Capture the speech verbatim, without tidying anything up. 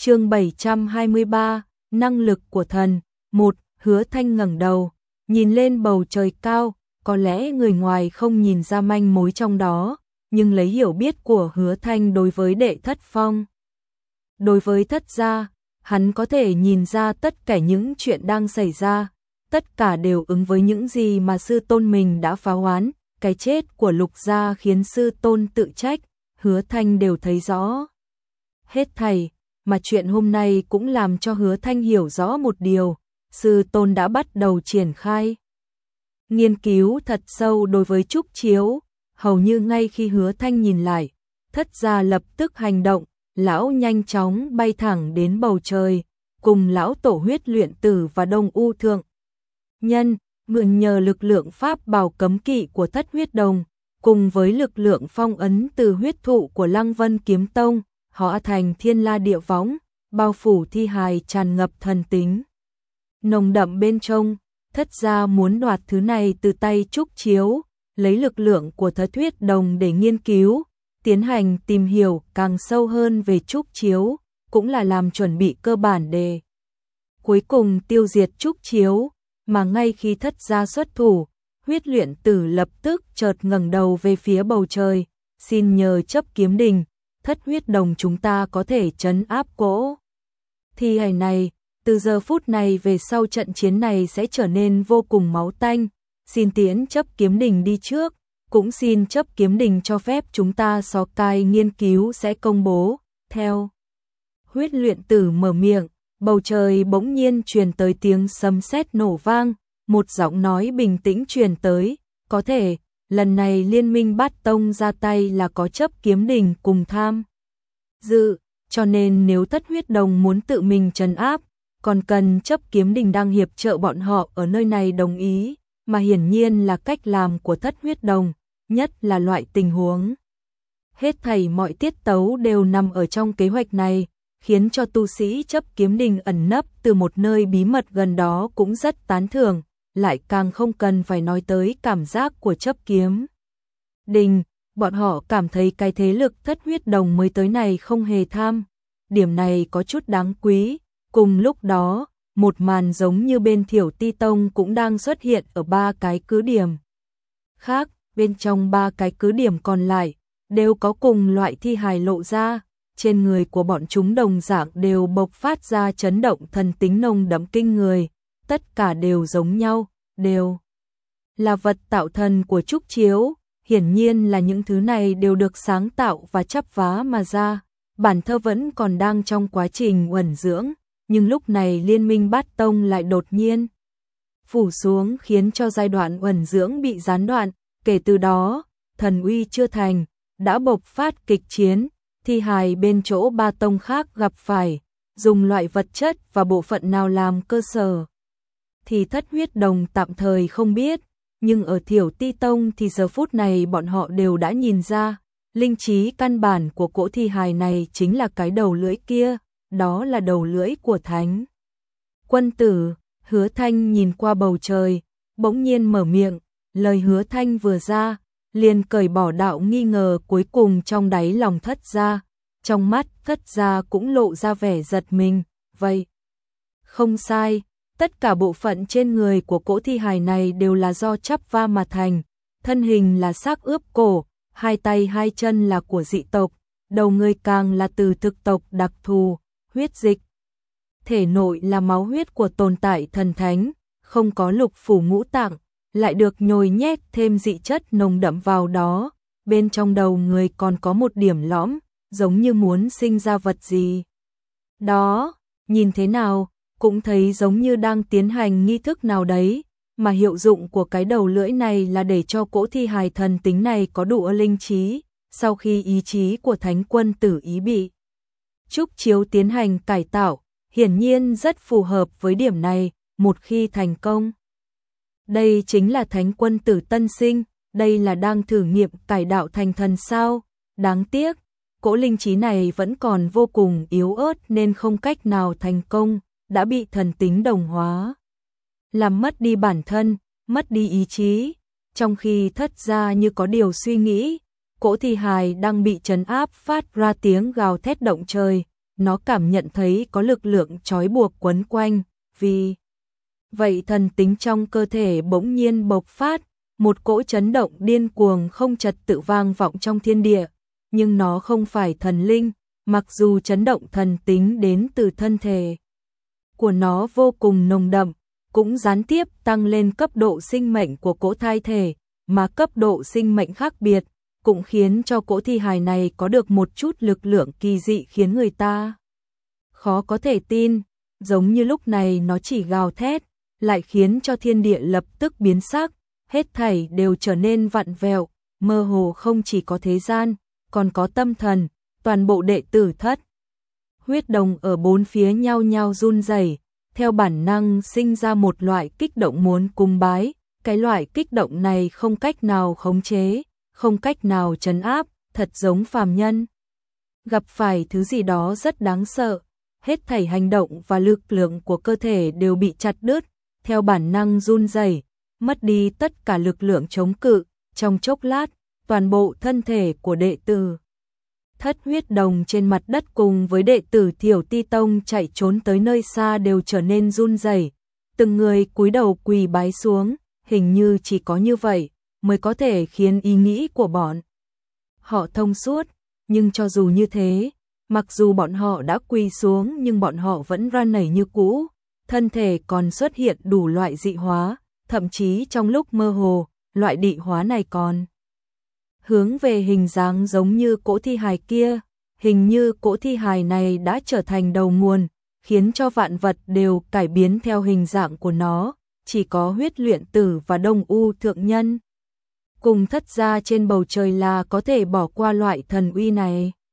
Chương bảy trăm hai mươi ba, năng lực của thần. Một, Hứa Thanh ngẩng đầu, nhìn lên bầu trời cao, có lẽ người ngoài không nhìn ra manh mối trong đó, nhưng lấy hiểu biết của Hứa Thanh đối với Đệ Thất Phong, đối với Thất gia, hắn có thể nhìn ra tất cả những chuyện đang xảy ra, tất cả đều ứng với những gì mà sư tôn mình đã phá oán, cái chết của Lục gia khiến sư tôn tự trách, Hứa Thanh đều thấy rõ. Hết thảy, mà chuyện hôm nay cũng làm cho Hứa Thanh hiểu rõ một điều, sư tôn đã bắt đầu triển khai nghiên cứu thật sâu đối với Trúc Chiếu, hầu như ngay khi Hứa Thanh nhìn lại, Thất gia lập tức hành động, lão nhanh chóng bay thẳng đến bầu trời, cùng lão tổ Huyết Luyện Tử và Đông U Thượng Nhân, mượn nhờ lực lượng pháp bảo cấm kỵ của Thất Huyết Đồng, cùng với lực lượng phong ấn từ huyết thụ của Lăng Vân Kiếm Tông, hóa thành thiên la địa võng, bao phủ thi hài tràn ngập thần tính. Nồng đậm bên trong, Thất gia muốn đoạt thứ này từ tay Trúc Chiếu, lấy lực lượng của Thất Huyết Đồng để nghiên cứu, tiến hành tìm hiểu càng sâu hơn về Trúc Chiếu, cũng là làm chuẩn bị cơ bản để cuối cùng tiêu diệt Trúc Chiếu, mà ngay khi Thất gia xuất thủ, Huyết Luyện Tử lập tức chợt ngẩng đầu về phía bầu trời, xin nhờ chấp kiếm đình, Thất Huyết Đồng chúng ta có thể trấn áp cỗ thi hài này, từ giờ phút này về sau trận chiến này sẽ trở nên vô cùng máu tanh, xin tiến chấp kiếm đình đi trước, cũng xin chấp kiếm đình cho phép chúng ta so cai nghiên cứu sẽ công bố, theo. Huyết Luyện Tử mở miệng, bầu trời bỗng nhiên truyền tới tiếng sấm sét nổ vang, một giọng nói bình tĩnh truyền tới, có thể, lần này liên minh Bát Tông ra tay là có chấp kiếm đình cùng tham dự, cho nên nếu Thất Huyết Đồng muốn tự mình trấn áp, còn cần chấp kiếm đình đang hiệp trợ bọn họ ở nơi này đồng ý, mà hiển nhiên là cách làm của Thất Huyết Đồng, nhất là loại tình huống. Hết thảy mọi tiết tấu đều nằm ở trong kế hoạch này, khiến cho tu sĩ chấp kiếm đình ẩn nấp từ một nơi bí mật gần đó cũng rất tán thưởng, lại càng không cần phải nói tới cảm giác của chấp kiếm đình, bọn họ cảm thấy cái thế lực Thất Huyết Đồng mới tới này không hề tham, điểm này có chút đáng quý. Cùng lúc đó, một màn giống như bên Thiểu Ti Tông cũng đang xuất hiện ở ba cái cứ điểm khác, bên trong ba cái cứ điểm còn lại, đều có cùng loại thi hài lộ ra, trên người của bọn chúng đồng dạng đều bộc phát ra chấn động thần tính nồng đậm kinh người, tất cả đều giống nhau, đều là vật tạo thần của Trúc Chiếu, hiển nhiên là những thứ này đều được sáng tạo và chắp vá mà ra, bản thơ vẫn còn đang trong quá trình uẩn dưỡng. Nhưng lúc này liên minh Bát Tông lại đột nhiên phủ xuống khiến cho giai đoạn uẩn dưỡng bị gián đoạn, kể từ đó, thần uy chưa thành, đã bộc phát kịch chiến, thi hài bên chỗ ba tông khác gặp phải, dùng loại vật chất và bộ phận nào làm cơ sở. Thì Thất Huyết Đồng tạm thời không biết, nhưng ở Thiểu Ti Tông thì giờ phút này bọn họ đều đã nhìn ra, linh trí căn bản của cỗ thi hài này chính là cái đầu lưỡi kia. Đó là đầu lưỡi của Thánh Quân Tử. Hứa Thanh nhìn qua bầu trời, bỗng nhiên mở miệng, lời Hứa Thanh vừa ra, liền cởi bỏ đạo nghi ngờ cuối cùng trong đáy lòng Thất gia, trong mắt Thất gia cũng lộ ra vẻ giật mình, vậy. Không sai, tất cả bộ phận trên người của cỗ thi hài này đều là do chắp va mà thành, thân hình là xác ướp cổ, hai tay hai chân là của dị tộc, đầu người càng là từ thực tộc đặc thù. Huyết dịch, thể nội là máu huyết của tồn tại thần thánh, không có lục phủ ngũ tạng, lại được nhồi nhét thêm dị chất nồng đậm vào đó, bên trong đầu người còn có một điểm lõm, giống như muốn sinh ra vật gì. Đó, nhìn thế nào, cũng thấy giống như đang tiến hành nghi thức nào đấy, mà hiệu dụng của cái đầu lưỡi này là để cho cỗ thi hài thần tính này có đủ linh trí, sau khi ý chí của Thánh Quân Tử ý bị Trúc Chiếu tiến hành cải tạo, hiển nhiên rất phù hợp với điểm này, một khi thành công. Đây chính là Thánh Quân Tử tân sinh, đây là đang thử nghiệm cải đạo thành thần sao, đáng tiếc, cỗ linh trí này vẫn còn vô cùng yếu ớt nên không cách nào thành công, đã bị thần tính đồng hóa. Làm mất đi bản thân, mất đi ý chí, trong khi Thất gia như có điều suy nghĩ, cỗ thi hài đang bị trấn áp phát ra tiếng gào thét động trời, nó cảm nhận thấy có lực lượng trói buộc quấn quanh, vì vậy thần tính trong cơ thể bỗng nhiên bộc phát, một cỗ chấn động điên cuồng không trật tự vang vọng trong thiên địa, nhưng nó không phải thần linh, mặc dù chấn động thần tính đến từ thân thể của nó vô cùng nồng đậm, cũng gián tiếp tăng lên cấp độ sinh mệnh của cỗ thai thể, mà cấp độ sinh mệnh khác biệt, cũng khiến cho cỗ thi hài này có được một chút lực lượng kỳ dị khiến người ta khó có thể tin, giống như lúc này nó chỉ gào thét, lại khiến cho thiên địa lập tức biến sắc, hết thảy đều trở nên vặn vẹo, mơ hồ không chỉ có thế gian, còn có tâm thần, toàn bộ đệ tử Thất Huyết Đồng ở bốn phía nhau nhau run rẩy, theo bản năng sinh ra một loại kích động muốn cung bái, cái loại kích động này không cách nào khống chế, không cách nào trấn áp, thật giống phàm nhân gặp phải thứ gì đó rất đáng sợ, hết thảy hành động và lực lượng của cơ thể đều bị chặt đứt, theo bản năng run rẩy, mất đi tất cả lực lượng chống cự, trong chốc lát, toàn bộ thân thể của đệ tử Thất Huyết Đồng trên mặt đất cùng với đệ tử Thiểu Ti Tông chạy trốn tới nơi xa đều trở nên run rẩy, từng người cúi đầu quỳ bái xuống, hình như chỉ có như vậy mới có thể khiến ý nghĩ của bọn họ thông suốt, nhưng cho dù như thế, mặc dù bọn họ đã quỳ xuống nhưng bọn họ vẫn ra nảy như cũ, thân thể còn xuất hiện đủ loại dị hóa, thậm chí trong lúc mơ hồ, loại dị hóa này còn hướng về hình dáng giống như cỗ thi hài kia, hình như cỗ thi hài này đã trở thành đầu nguồn, khiến cho vạn vật đều cải biến theo hình dạng của nó, chỉ có Huyết Luyện Tử và Đông U Thượng Nhân cùng Thất gia trên bầu trời là có thể bỏ qua loại thần uy này.